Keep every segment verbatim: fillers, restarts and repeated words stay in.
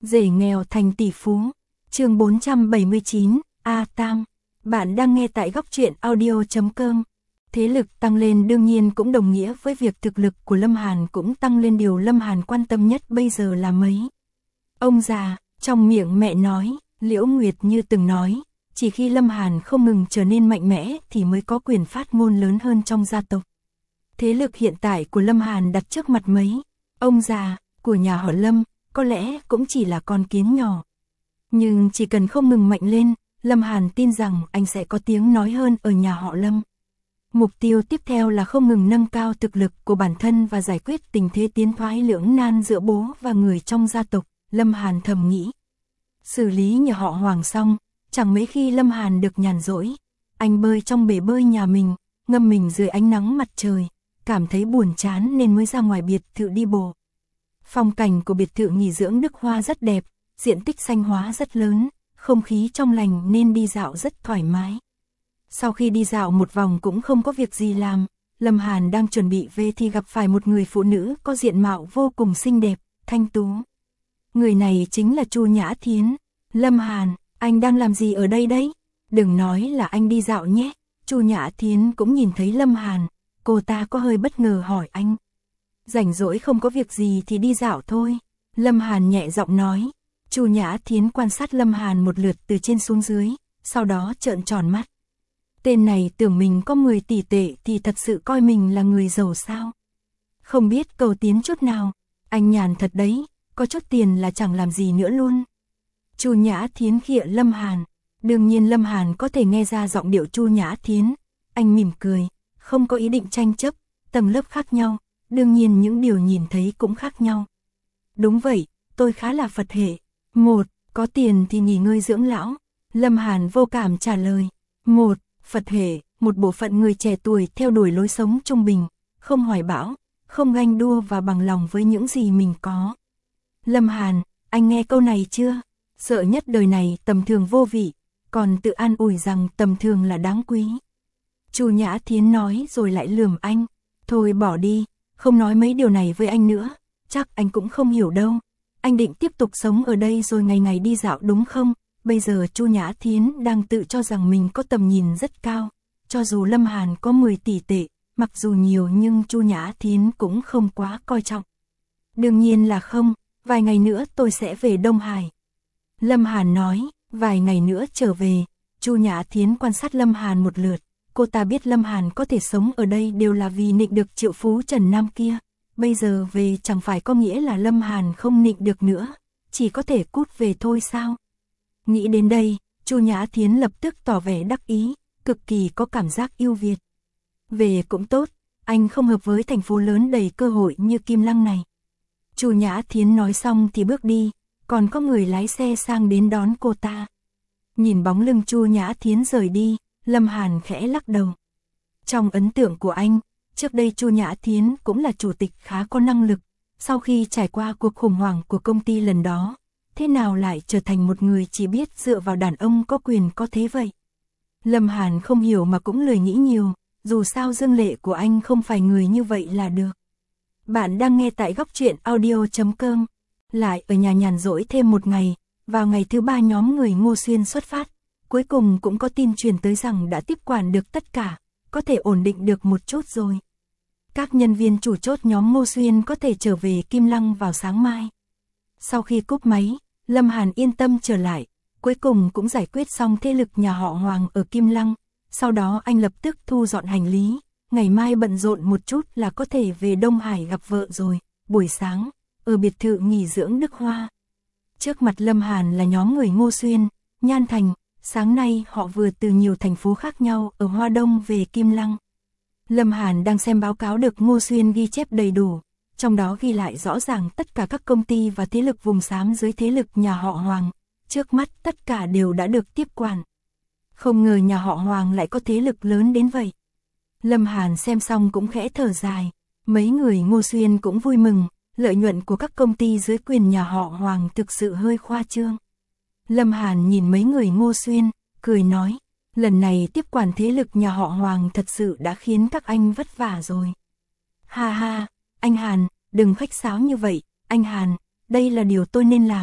Rể nghèo thành tỷ phú. Chương bốn trăm bảy mươi chín, A Tam. Bạn đang nghe tại góc truyện audio chấm com. Thế lực tăng lên đương nhiên cũng đồng nghĩa với việc thực lực của Lâm Hàn cũng tăng lên, điều Lâm Hàn quan tâm nhất bây giờ là mấy. Ông già, trong miệng mẹ nói, Liễu Nguyệt Như từng nói, chỉ khi Lâm Hàn không ngừng trở nên mạnh mẽ thì mới có quyền phát ngôn lớn hơn trong gia tộc. Thế lực hiện tại của Lâm Hàn đặt trước mặt mấy. Ông già của nhà họ Lâm có lẽ cũng chỉ là con kiến nhỏ. Nhưng chỉ cần không ngừng mạnh lên, Lâm Hàn tin rằng anh sẽ có tiếng nói hơn ở nhà họ Lâm. Mục tiêu tiếp theo là không ngừng nâng cao thực lực của bản thân và giải quyết tình thế tiến thoái lưỡng nan giữa bố và người trong gia tộc, Lâm Hàn thầm nghĩ. Xử lý nhà họ Hoàng xong, chẳng mấy khi Lâm Hàn được nhàn rỗi. Anh bơi trong bể bơi nhà mình, ngâm mình dưới ánh nắng mặt trời, cảm thấy buồn chán nên mới ra ngoài biệt thự đi bộ. Phong cảnh của biệt thự nghỉ dưỡng Đức Hoa rất đẹp, diện tích xanh hóa rất lớn, không khí trong lành nên đi dạo rất thoải mái. Sau khi đi dạo một vòng cũng không có việc gì làm, Lâm Hàn đang chuẩn bị về thì gặp phải một người phụ nữ có diện mạo vô cùng xinh đẹp, thanh tú. Người này chính là Chu Nhã Thiến. Lâm Hàn, anh đang làm gì ở đây đấy? Đừng nói là anh đi dạo nhé. Chu Nhã Thiến cũng nhìn thấy Lâm Hàn, cô ta có hơi bất ngờ hỏi anh. Rảnh rỗi không có việc gì thì đi dạo thôi. Lâm Hàn nhẹ giọng nói. Chu Nhã Thiến quan sát Lâm Hàn một lượt từ trên xuống dưới, sau đó trợn tròn mắt. Tên này tưởng mình có mười tỷ tệ thì thật sự coi mình là người giàu sao? Không biết cầu tiến chút nào, anh nhàn thật đấy, có chút tiền là chẳng làm gì nữa luôn. Chu Nhã Thiến khịa Lâm Hàn, đương nhiên Lâm Hàn có thể nghe ra giọng điệu Chu Nhã Thiến, anh mỉm cười, không có ý định tranh chấp, tầng lớp khác nhau, đương nhiên những điều nhìn thấy cũng khác nhau. Đúng vậy, tôi khá là Phật hệ. Một, có tiền thì nghỉ ngơi dưỡng lão. Lâm Hàn vô cảm trả lời. Một, Phật hệ, một bộ phận người trẻ tuổi theo đuổi lối sống trung bình, không hoài bão, không ganh đua và bằng lòng với những gì mình có. Lâm Hàn, anh nghe câu này chưa? Sợ nhất đời này tầm thường vô vị, còn tự an ủi rằng tầm thường là đáng quý. Chu Nhã Thiến nói rồi lại lườm anh. Thôi bỏ đi, không nói mấy điều này với anh nữa, chắc anh cũng không hiểu đâu. Anh định tiếp tục sống ở đây rồi ngày ngày đi dạo đúng không? Bây giờ Chu Nhã Thiến đang tự cho rằng mình có tầm nhìn rất cao. Cho dù Lâm Hàn có mười tỷ tệ, mặc dù nhiều nhưng Chu Nhã Thiến cũng không quá coi trọng. Đương nhiên là không, vài ngày nữa tôi sẽ về Đông Hải. Lâm Hàn nói, vài ngày nữa trở về. Chu Nhã Thiến quan sát Lâm Hàn một lượt. Cô ta biết Lâm Hàn có thể sống ở đây đều là vì nịnh được triệu phú Trần Nam kia. Bây giờ về chẳng phải có nghĩa là Lâm Hàn không nịnh được nữa, chỉ có thể cút về thôi sao? Nghĩ đến đây, Chu Nhã Thiến lập tức tỏ vẻ đắc ý, cực kỳ có cảm giác yêu Việt. Về cũng tốt, anh không hợp với thành phố lớn đầy cơ hội như Kim Lăng này. Chu Nhã Thiến nói xong thì bước đi, còn có người lái xe sang đến đón cô ta. Nhìn bóng lưng Chu Nhã Thiến rời đi, Lâm Hàn khẽ lắc đầu. Trong ấn tượng của anh, trước đây Chu Nhã Thiến cũng là chủ tịch khá có năng lực, sau khi trải qua cuộc khủng hoảng của công ty lần đó, thế nào lại trở thành một người chỉ biết dựa vào đàn ông có quyền có thế vậy? Lâm Hàn không hiểu mà cũng lười nghĩ nhiều, dù sao dương lệ của anh không phải người như vậy là được. Bạn đang nghe tại góc truyện audio chấm com. Lại ở nhà nhàn rỗi thêm một ngày, vào ngày thứ ba nhóm người Ngô Xuyên xuất phát, cuối cùng cũng có tin truyền tới rằng đã tiếp quản được tất cả, có thể ổn định được một chút rồi. Các nhân viên chủ chốt nhóm Ngô Xuyên có thể trở về Kim Lăng vào sáng mai. Sau khi cúp máy, Lâm Hàn yên tâm trở lại, cuối cùng cũng giải quyết xong thế lực nhà họ Hoàng ở Kim Lăng, sau đó anh lập tức thu dọn hành lý, ngày mai bận rộn một chút là có thể về Đông Hải gặp vợ rồi. Buổi sáng, ở biệt thự nghỉ dưỡng Đức Hoa. Trước mặt Lâm Hàn là nhóm người Ngô Xuyên, Nhan Thành, sáng nay họ vừa từ nhiều thành phố khác nhau ở Hoa Đông về Kim Lăng. Lâm Hàn đang xem báo cáo được Ngô Xuyên ghi chép đầy đủ, trong đó ghi lại rõ ràng tất cả các công ty và thế lực vùng xám dưới thế lực nhà họ Hoàng, trước mắt tất cả đều đã được tiếp quản. Không ngờ nhà họ Hoàng lại có thế lực lớn đến vậy. Lâm Hàn xem xong cũng khẽ thở dài, mấy người Ngô Xuyên cũng vui mừng, lợi nhuận của các công ty dưới quyền nhà họ Hoàng thực sự hơi khoa trương. Lâm Hàn nhìn mấy người Ngô Xuyên, cười nói, lần này tiếp quản thế lực nhà họ Hoàng thật sự đã khiến các anh vất vả rồi. Ha ha, anh Hàn, đừng khách sáo như vậy, anh Hàn, đây là điều tôi nên làm,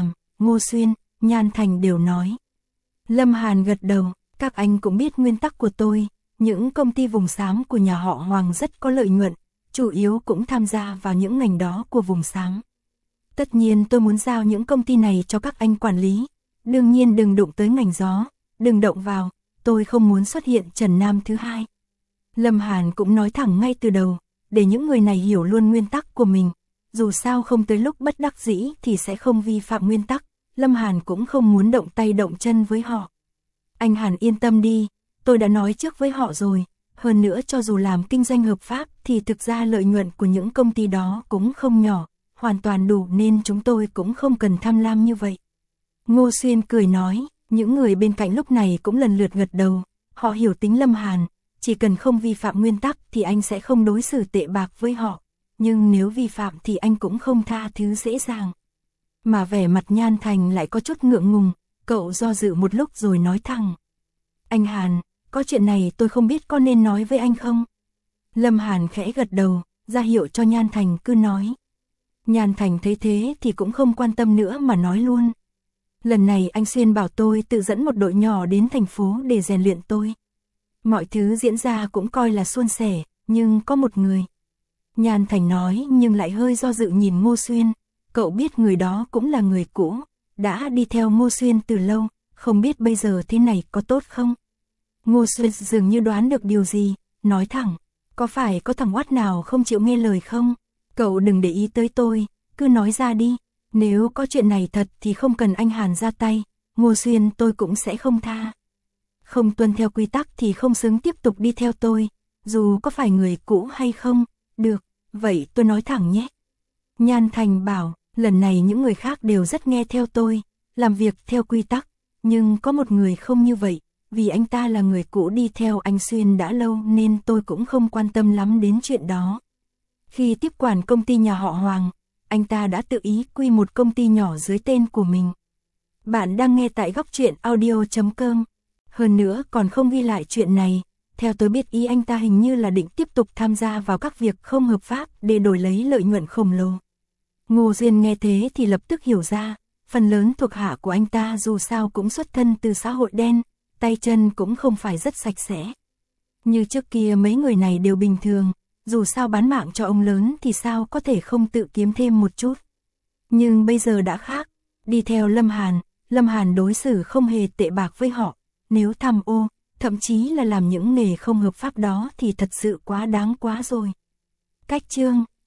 Ngô Xuyên, Nhan Thành đều nói. Lâm Hàn gật đầu, các anh cũng biết nguyên tắc của tôi, những công ty vùng xám của nhà họ Hoàng rất có lợi nhuận, chủ yếu cũng tham gia vào những ngành đó của vùng xám. Tất nhiên tôi muốn giao những công ty này cho các anh quản lý, đương nhiên đừng đụng tới ngành gió, đừng động vào, tôi không muốn xuất hiện Trần Nam thứ hai. Lâm Hàn cũng nói thẳng ngay từ đầu, để những người này hiểu luôn nguyên tắc của mình, dù sao không tới lúc bất đắc dĩ thì sẽ không vi phạm nguyên tắc, Lâm Hàn cũng không muốn động tay động chân với họ. Anh Hàn yên tâm đi, tôi đã nói trước với họ rồi, hơn nữa cho dù làm kinh doanh hợp pháp thì thực ra lợi nhuận của những công ty đó cũng không nhỏ, hoàn toàn đủ nên chúng tôi cũng không cần tham lam như vậy. Ngô Xuyên cười nói, những người bên cạnh lúc này cũng lần lượt gật đầu, họ hiểu tính Lâm Hàn, chỉ cần không vi phạm nguyên tắc thì anh sẽ không đối xử tệ bạc với họ, nhưng nếu vi phạm thì anh cũng không tha thứ dễ dàng. Mà vẻ mặt Nhan Thành lại có chút ngượng ngùng, cậu do dự một lúc rồi nói thẳng. Anh Hàn, có chuyện này tôi không biết có nên nói với anh không? Lâm Hàn khẽ gật đầu, ra hiệu cho Nhan Thành cứ nói. Nhan Thành thấy thế thì cũng không quan tâm nữa mà nói luôn. Lần này anh Xuyên bảo tôi tự dẫn một đội nhỏ đến thành phố để rèn luyện tôi. Mọi thứ diễn ra cũng coi là suôn sẻ, nhưng có một người. Nhan Thành nói nhưng lại hơi do dự nhìn Ngô Xuyên, cậu biết người đó cũng là người cũ, đã đi theo Ngô Xuyên từ lâu, không biết bây giờ thế này có tốt không? Ngô Xuyên dường như đoán được điều gì, nói thẳng, có phải có thằng oát nào không chịu nghe lời không? Cậu đừng để ý tới tôi, cứ nói ra đi, nếu có chuyện này thật thì không cần anh Hàn ra tay, Ngô Xuyên tôi cũng sẽ không tha. Không tuân theo quy tắc thì không xứng tiếp tục đi theo tôi, dù có phải người cũ hay không, được, vậy tôi nói thẳng nhé. Nhan Thành bảo, lần này những người khác đều rất nghe theo tôi, làm việc theo quy tắc, nhưng có một người không như vậy, vì anh ta là người cũ đi theo anh Xuyên đã lâu nên tôi cũng không quan tâm lắm đến chuyện đó. Khi tiếp quản công ty nhà họ Hoàng, anh ta đã tự ý quy một công ty nhỏ dưới tên của mình. Bạn đang nghe tại góc truyện audio chấm com. Hơn nữa còn không ghi lại chuyện này, theo tôi biết ý anh ta hình như là định tiếp tục tham gia vào các việc không hợp pháp để đổi lấy lợi nhuận khổng lồ. Ngô Xuyên nghe thế thì lập tức hiểu ra, phần lớn thuộc hạ của anh ta dù sao cũng xuất thân từ xã hội đen, tay chân cũng không phải rất sạch sẽ. Như trước kia mấy người này đều bình thường, dù sao bán mạng cho ông lớn thì sao có thể không tự kiếm thêm một chút. Nhưng bây giờ đã khác, đi theo Lâm Hàn, Lâm Hàn đối xử không hề tệ bạc với họ, nếu tham ô, thậm chí là làm những nghề không hợp pháp đó thì thật sự quá đáng quá rồi. Cách chương